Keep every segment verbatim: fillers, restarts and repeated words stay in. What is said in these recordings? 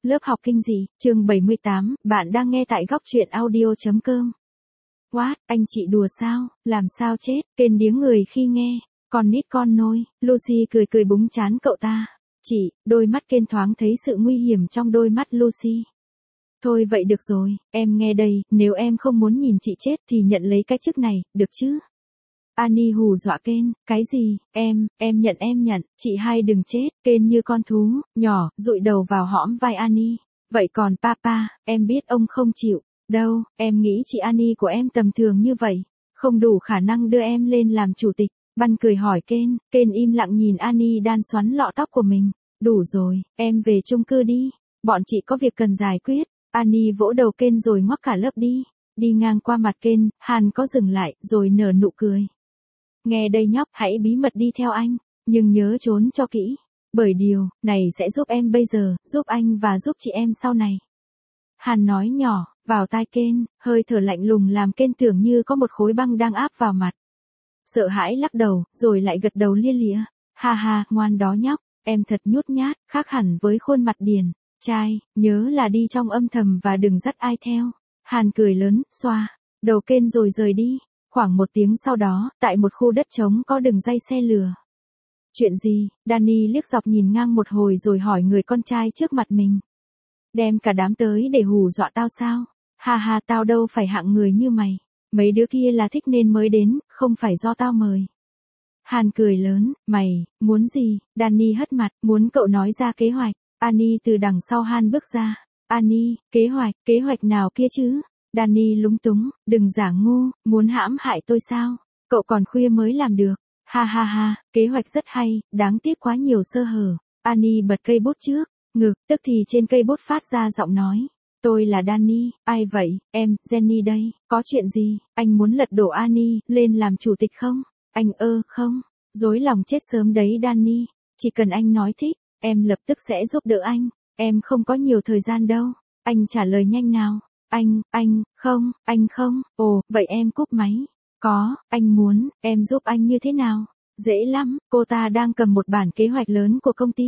Lớp học kinh dị, chương bảy mươi tám, bạn đang nghe tại góc truyện audio.com. What, anh chị đùa sao, làm sao chết, kên điếng người khi nghe, con nít con nôi, Lucy cười cười búng chán cậu ta. Chị, đôi mắt kên thoáng thấy sự nguy hiểm trong đôi mắt Lucy. Thôi vậy được rồi, em nghe đây, nếu em không muốn nhìn chị chết thì nhận lấy cái chức này, được chứ? Annie hù dọa Ken, cái gì, em, em nhận em nhận, chị hai đừng chết, Ken như con thú, nhỏ, dụi đầu vào hõm vai Annie. Vậy còn papa, em biết ông không chịu, đâu, em nghĩ chị Annie của em tầm thường như vậy, không đủ khả năng đưa em lên làm chủ tịch. Băn cười hỏi Ken, Ken im lặng nhìn Annie đan xoắn lọ tóc của mình, đủ rồi, em về chung cư đi, bọn chị có việc cần giải quyết. Annie vỗ đầu Ken rồi ngoắc cả lớp đi, đi ngang qua mặt Ken, Hàn có dừng lại, rồi nở nụ cười. Nghe đây nhóc, hãy bí mật đi theo anh, nhưng nhớ trốn cho kỹ, bởi điều này sẽ giúp em bây giờ, giúp anh và giúp chị em sau này. Hàn nói nhỏ, vào tai Ken, hơi thở lạnh lùng làm Ken tưởng như có một khối băng đang áp vào mặt. Sợ hãi lắc đầu, rồi lại gật đầu lia lịa. Ha ha, ngoan đó nhóc, em thật nhút nhát, khác hẳn với khuôn mặt điển trai, nhớ là đi trong âm thầm và đừng dắt ai theo. Hàn cười lớn, xoa đầu Ken rồi rời đi. Khoảng một tiếng sau đó, tại một khu đất trống có đường dây xe lửa. Chuyện gì? Danny liếc dọc nhìn ngang một hồi rồi hỏi người con trai trước mặt mình. Đem cả đám tới để hù dọa tao sao? Ha ha, tao đâu phải hạng người như mày. Mấy đứa kia là thích nên mới đến, không phải do tao mời. Hàn cười lớn, mày, muốn gì? Danny hất mặt, muốn cậu nói ra kế hoạch. Annie từ đằng sau Han bước ra. Annie, kế hoạch, kế hoạch nào kia chứ? Danny lúng túng, đừng giả ngu, muốn hãm hại tôi sao? Cậu còn khuya mới làm được. Ha ha ha, kế hoạch rất hay, đáng tiếc quá nhiều sơ hở. Annie bật cây bút trước, ngực, tức thì trên cây bút phát ra giọng nói. Tôi là Danny, ai vậy, em, Jenny đây, có chuyện gì, anh muốn lật đổ Annie, lên làm chủ tịch không? Anh ơ, không, dối lòng chết sớm đấy Danny, chỉ cần anh nói thích, em lập tức sẽ giúp đỡ anh, em không có nhiều thời gian đâu, anh trả lời nhanh nào. Anh, anh, không, anh không, ồ, vậy em cúp máy. Có, anh muốn, em giúp anh như thế nào? Dễ lắm, cô ta đang cầm một bản kế hoạch lớn của công ty.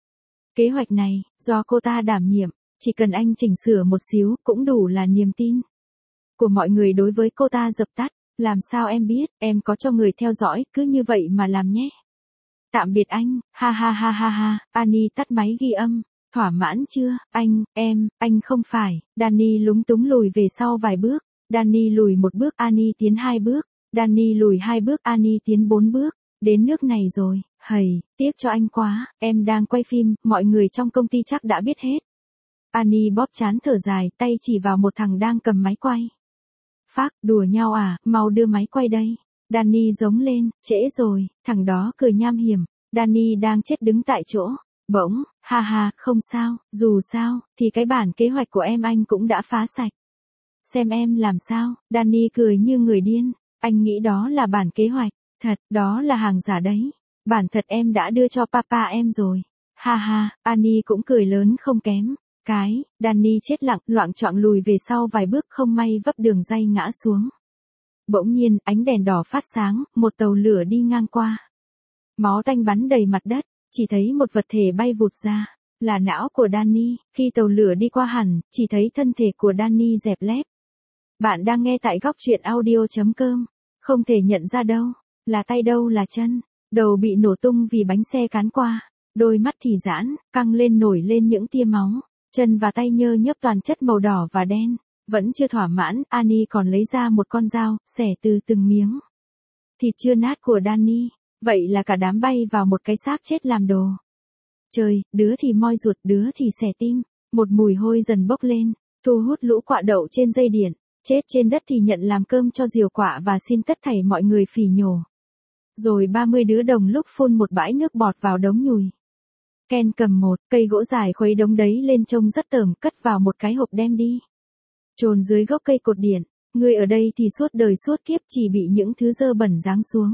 Kế hoạch này, do cô ta đảm nhiệm, chỉ cần anh chỉnh sửa một xíu cũng đủ là niềm tin của mọi người đối với cô ta dập tắt. Làm sao em biết, em có cho người theo dõi, cứ như vậy mà làm nhé. Tạm biệt anh, ha ha ha ha ha, Annie tắt máy ghi âm. Thỏa mãn chưa, anh, em, anh không phải. Danny lúng túng lùi về sau vài bước. Danny lùi một bước, Annie tiến hai bước. Danny lùi hai bước, Annie tiến bốn bước. Đến nước này rồi, hầy, tiếc cho anh quá, em đang quay phim, mọi người trong công ty chắc đã biết hết. Annie bóp trán thở dài, tay chỉ vào một thằng đang cầm máy quay. Phác, đùa nhau à, mau đưa máy quay đây. Danny giống lên, trễ rồi, thằng đó cười nham hiểm. Danny đang chết đứng tại chỗ. Bỗng, ha ha, không sao, dù sao, thì cái bản kế hoạch của em anh cũng đã phá sạch. Xem em làm sao, Danny cười như người điên, anh nghĩ đó là bản kế hoạch, thật, đó là hàng giả đấy. Bản thật em đã đưa cho papa em rồi. Ha ha, Annie cũng cười lớn không kém. Cái, Danny chết lặng, loạng choạng lùi về sau vài bước không may vấp đường ray ngã xuống. Bỗng nhiên, ánh đèn đỏ phát sáng, một tàu lửa đi ngang qua. Máu tanh bắn đầy mặt đất. Chỉ thấy một vật thể bay vụt ra, là não của Danny, khi tàu lửa đi qua hẳn, chỉ thấy thân thể của Danny dẹp lép. Bạn đang nghe tại góc truyện audio.com, không thể nhận ra đâu, là tay đâu là chân, đầu bị nổ tung vì bánh xe cán qua, đôi mắt thì giãn, căng lên nổi lên những tia máu, chân và tay nhơ nhớp toàn chất màu đỏ và đen, vẫn chưa thỏa mãn, Annie còn lấy ra một con dao, xẻ từ từng miếng thịt chưa nát của Danny. Vậy là cả đám bay vào một cái xác chết làm đồ. Trời, đứa thì moi ruột, đứa thì xẻ tim. Một mùi hôi dần bốc lên, thu hút lũ quạ đậu trên dây điện. Chết trên đất thì nhận làm cơm cho diều quạ và xin tất thảy mọi người phỉ nhổ. Rồi ba mươi đứa đồng lúc phun một bãi nước bọt vào đống nhùi. Ken cầm một cây gỗ dài khuấy đống đấy lên trông rất tởm, cất vào một cái hộp đem đi. Chôn dưới gốc cây cột điện. Người ở đây thì suốt đời suốt kiếp chỉ bị những thứ dơ bẩn giáng xuống.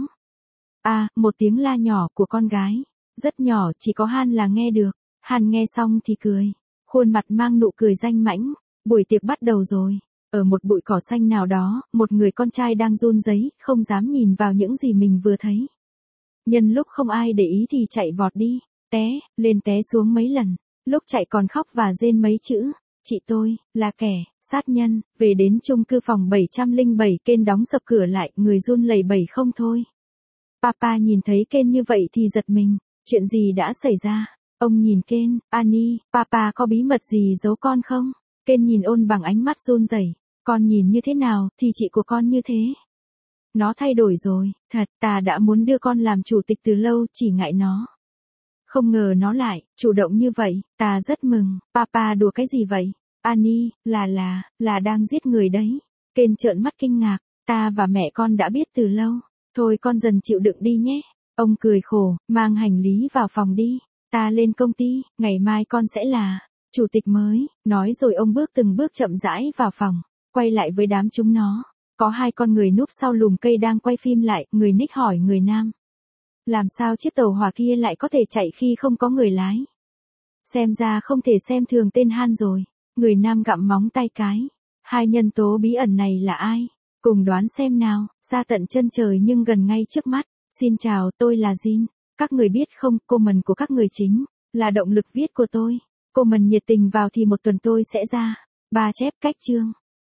À, một tiếng la nhỏ của con gái. Rất nhỏ, chỉ có Han là nghe được. Han nghe xong thì cười. Khuôn mặt mang nụ cười danh mãnh. Buổi tiệc bắt đầu rồi. Ở một bụi cỏ xanh nào đó, một người con trai đang run rẩy, không dám nhìn vào những gì mình vừa thấy. Nhân lúc không ai để ý thì chạy vọt đi. Té, lên té xuống mấy lần. lúc chạy còn khóc và rên mấy chữ. Chị tôi, là kẻ, sát nhân, về đến chung cư phòng bảy trăm lẻ bảy Ken đóng sập cửa lại, người run lẩy bẩy không thôi. Papa nhìn thấy Ken như vậy thì giật mình, chuyện gì đã xảy ra? Ông nhìn Ken, Annie, Papa có bí mật gì giấu con không? Ken nhìn ôn bằng ánh mắt run rẩy, con nhìn như thế nào, thì chị của con như thế. Nó thay đổi rồi, thật, ta đã muốn đưa con làm chủ tịch từ lâu, chỉ ngại nó. Không ngờ nó lại, chủ động như vậy, ta rất mừng. Papa đùa cái gì vậy? Annie, là là, là đang giết người đấy. Ken trợn mắt kinh ngạc, ta và mẹ con đã biết từ lâu. Thôi con dần chịu đựng đi nhé. Ông cười khổ, mang hành lý vào phòng đi. Ta lên công ty, ngày mai con sẽ là chủ tịch mới. Nói rồi ông bước từng bước chậm rãi vào phòng, quay lại với đám chúng nó. Có hai con người núp sau lùm cây đang quay phim lại, người Nick hỏi người nam. Làm sao chiếc tàu hỏa kia lại có thể chạy khi không có người lái? Xem ra không thể xem thường tên Han rồi. Người nam gặm móng tay cái. Hai nhân tố bí ẩn này là ai? Cùng đoán xem nào, xa tận chân trời nhưng gần ngay trước mắt. Xin chào, tôi là Jin. Các người biết không, comment của các người chính là động lực viết của tôi. Comment nhiệt tình vào thì một tuần tôi sẽ ra ba chép cách chương.